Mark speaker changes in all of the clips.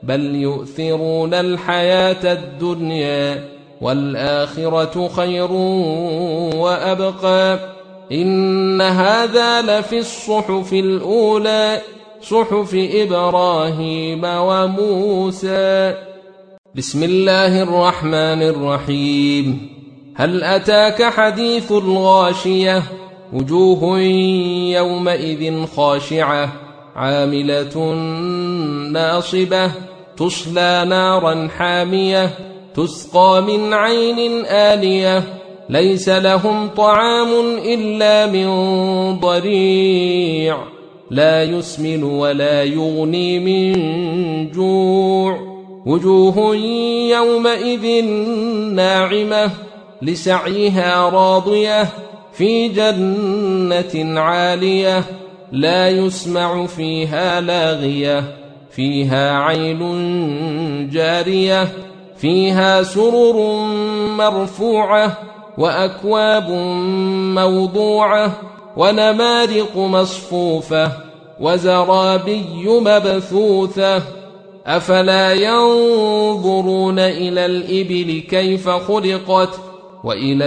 Speaker 1: بل يؤثرون الحياة الدنيا والآخرة خير وأبقى إن هذا لفي الصحف الأولى صحف إبراهيم وموسى. بسم الله الرحمن الرحيم. هل أتاك حديث الغاشية وجوه يومئذ خاشعة عاملة ناصبة تصلى نارا حامية تسقى من عين آنية ليس لهم طعام إلا من ضريع لا يسمن ولا يغني من جوع وجوه يومئذ ناعمة لسعيها راضية في جنة عالية لا يسمع فيها لاغية فيها عين جارية فيها سرر مرفوعة وأكواب موضوعة ونمارق مصفوفة وزرابي مبثوثة أفلا ينظرون إلى الإبل كيف خلقت وإلى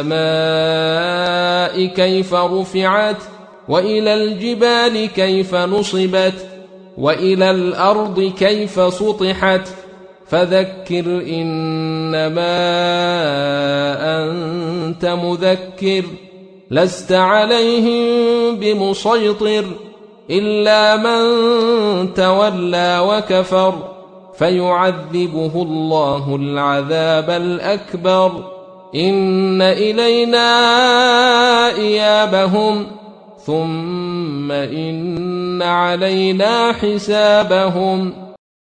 Speaker 1: السماء كيف رفعت وإلى الجبال كيف نصبت وإلى الأرض كيف سطحت فذكر إنما أنت مذكر لست عليهم بمسيطر إلا من تولى وكفر فيعذبه الله العذاب الأكبر إن إلينا إيابهم ثم إن علينا حسابهم.